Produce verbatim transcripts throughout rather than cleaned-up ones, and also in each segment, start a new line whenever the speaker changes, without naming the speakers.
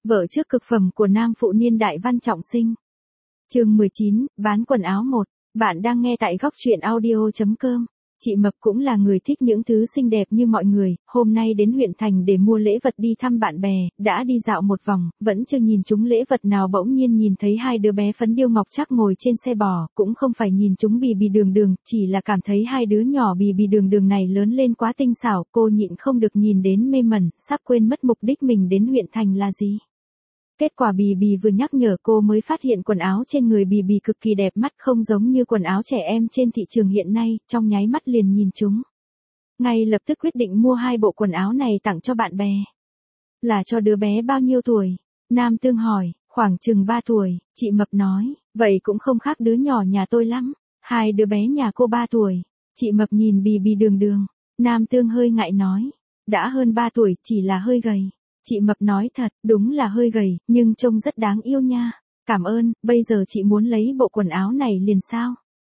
Vợ trước cực phẩm của nam phụ niên đại Văn Trọng Sinh. Chương mười chín, bán quần áo một. Bạn đang nghe tại góc truyện audio chấm com. Chị Mập cũng là người thích những thứ xinh đẹp như mọi người, hôm nay đến huyện thành để mua lễ vật đi thăm bạn bè, đã đi dạo một vòng, vẫn chưa nhìn chúng lễ vật nào bỗng nhiên nhìn thấy hai đứa bé phấn điêu ngọc trác ngồi trên xe bò, cũng không phải nhìn chúng Bì Bì Đường Đường, chỉ là cảm thấy hai đứa nhỏ Bì Bì Đường Đường này lớn lên quá tinh xảo, cô nhịn không được nhìn đến mê mẩn, sắp quên mất mục đích mình đến huyện thành là gì. Kết quả Bì Bì vừa nhắc nhở cô mới phát hiện quần áo trên người Bì Bì cực kỳ đẹp mắt, không giống như quần áo trẻ em trên thị trường hiện nay, trong nháy mắt liền nhìn chúng. Ngay lập tức quyết định mua hai bộ quần áo này tặng cho bạn bè. Là cho đứa bé bao nhiêu tuổi? Nam Tương hỏi. Khoảng chừng ba tuổi, chị Mập nói. Vậy cũng không khác đứa nhỏ nhà tôi lắm. Hai đứa bé nhà cô ba tuổi. Chị Mập nhìn Bì Bì Đường Đường. Nam Tương hơi ngại nói. Đã hơn ba tuổi, chỉ là hơi gầy. Chị Mập nói thật, đúng là hơi gầy, nhưng trông rất đáng yêu nha. Cảm ơn, bây giờ chị muốn lấy bộ quần áo này liền sao?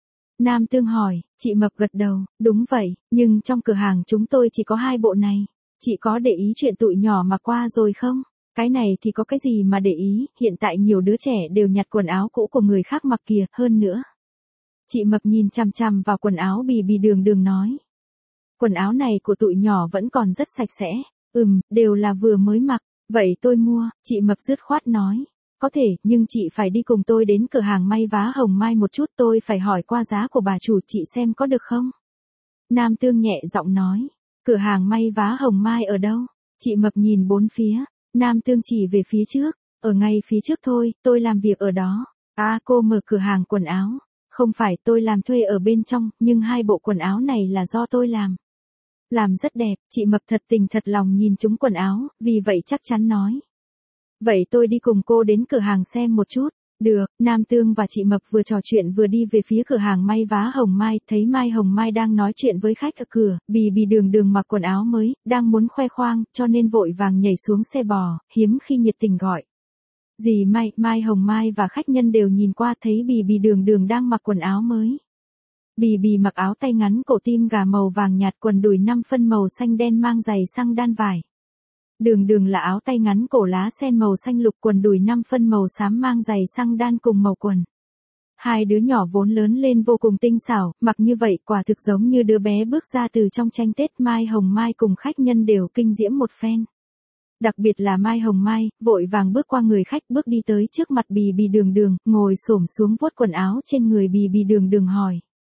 Nam Tương hỏi. Chị Mập gật đầu, đúng vậy, nhưng trong cửa hàng chúng tôi chỉ có hai bộ này. Chị có để ý chuyện tụi nhỏ mà qua rồi không? Cái này thì có cái gì mà để ý, hiện tại nhiều đứa trẻ đều nhặt quần áo cũ của người khác mặc kìa, hơn nữa. Chị Mập nhìn chằm chằm vào quần áo Bì Bì Đường Đường nói. Quần áo này của tụi nhỏ vẫn còn rất sạch sẽ. Ừm, đều là vừa mới mặc, vậy tôi mua, chị Mập dứt khoát nói. Có thể, nhưng chị phải đi cùng tôi đến cửa hàng may vá Hồng Mai một chút, tôi phải hỏi qua giá của bà chủ chị xem có được không? Nam Tương nhẹ giọng nói. Cửa hàng may vá Hồng Mai ở đâu? Chị Mập nhìn bốn phía. Nam Tương chỉ về phía trước. Ở ngay phía trước thôi, tôi làm việc ở đó. À, cô mở cửa hàng quần áo. Không phải, tôi làm thuê ở bên trong, nhưng hai bộ quần áo này là do tôi làm. Làm rất đẹp, chị Mập thật tình thật lòng nhìn chúng quần áo, vì vậy chắc chắn nói. Vậy tôi đi cùng cô đến cửa hàng xem một chút. Được, Nam Tương và chị Mập vừa trò chuyện vừa đi về phía cửa hàng may vá Hồng Mai, thấy Mai Hồng Mai đang nói chuyện với khách ở cửa, Bì Bì Đường Đường mặc quần áo mới, đang muốn khoe khoang, cho nên vội vàng nhảy xuống xe bò, hiếm khi nhiệt tình gọi. Dì Mai, Mai Hồng Mai và khách nhân đều nhìn qua thấy Bì Bì Đường Đường đang mặc quần áo mới. Bì Bì mặc áo tay ngắn cổ tim gà màu vàng nhạt, quần đùi năm phân màu xanh đen mang giày xăng đan vải. Đường Đường là áo tay ngắn cổ lá sen màu xanh lục, quần đùi năm phân màu xám mang giày xăng đan cùng màu quần. Hai đứa nhỏ vốn lớn lên vô cùng tinh xảo, mặc như vậy quả thực giống như đứa bé bước ra từ trong tranh Tết. Mai Hồng Mai cùng khách nhân đều kinh diễm một phen. Đặc biệt là Mai Hồng Mai, vội vàng bước qua người khách, bước đi tới trước mặt Bì Bì Đường Đường, ngồi xổm xuống vuốt quần áo trên người Bì Bì Đường Đường hỏi.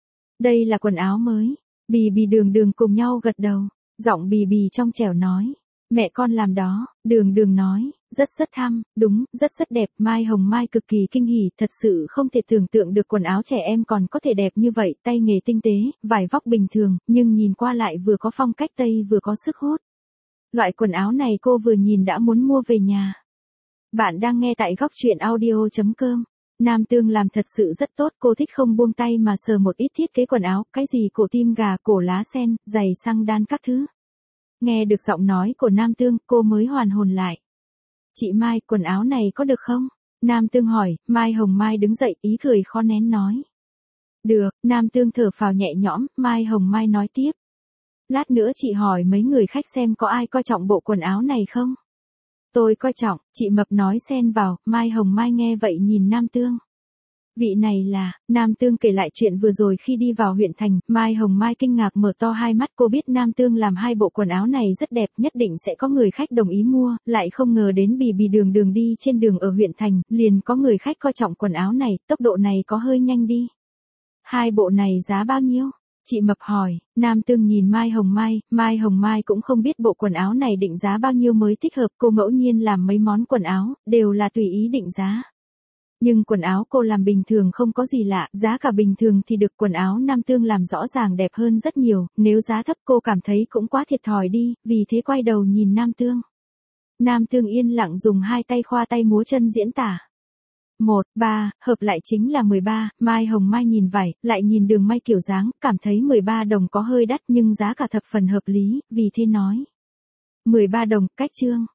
Đây là quần áo mới. Bì Bì Đường Đường cùng nhau gật đầu. Giọng Bì Bì trong trẻo nói. Mẹ con làm đó. Đường Đường nói. Rất rất thăm, đúng, rất rất đẹp. Mai Hồng Mai cực kỳ kinh hỉ, thật sự không thể tưởng tượng được quần áo trẻ em còn có thể đẹp như vậy. Tay nghề tinh tế, vải vóc bình thường, nhưng nhìn qua lại vừa có phong cách Tây vừa có sức hút. Loại quần áo này cô vừa nhìn đã muốn mua về nhà. Bạn đang nghe tại góc truyện audio chấm com. Nam Tương làm thật sự rất tốt, cô thích không buông tay mà sờ một ít thiết kế quần áo, cái gì cổ tim gà, cổ lá sen, giày xăng đan các thứ. Nghe được giọng nói của Nam Tương, cô mới hoàn hồn lại. Chị Mai, quần áo này có được không? Nam Tương hỏi. Mai Hồng Mai đứng dậy, ý cười khó nén nói. Được, Nam Tương thở phào nhẹ nhõm. Mai Hồng Mai nói tiếp. Lát nữa chị hỏi mấy người khách xem có ai coi trọng bộ quần áo này không? Tôi coi trọng, chị Mập nói xen vào. Mai Hồng Mai nghe vậy nhìn Nam Tương. Vị này là, Nam Tương kể lại chuyện vừa rồi khi đi vào huyện thành. Mai Hồng Mai kinh ngạc mở to hai mắt, cô biết Nam Tương làm hai bộ quần áo này rất đẹp, nhất định sẽ có người khách đồng ý mua, lại không ngờ đến Bì Bì Đường Đường đi trên đường ở huyện thành, liền có người khách coi trọng quần áo này, tốc độ này có hơi nhanh đi. Hai bộ này giá bao nhiêu? Chị Mập hỏi. Nam Tương nhìn Mai Hồng Mai, Mai Hồng Mai cũng không biết bộ quần áo này định giá bao nhiêu mới thích hợp, cô ngẫu nhiên làm mấy món quần áo, đều là tùy ý định giá. Nhưng quần áo cô làm bình thường không có gì lạ, giá cả bình thường thì được, quần áo Nam Tương làm rõ ràng đẹp hơn rất nhiều, nếu giá thấp cô cảm thấy cũng quá thiệt thòi đi, vì thế quay đầu nhìn Nam Tương. Nam Tương yên lặng dùng hai tay khoa tay múa chân diễn tả. Một, ba, hợp lại chính là mười ba, Mai Hồng Mai nhìn vải, lại nhìn đường may kiểu dáng, cảm thấy mười ba đồng có hơi đắt nhưng giá cả thập phần hợp lý, vì thế nói. mười ba đồng, cách trương.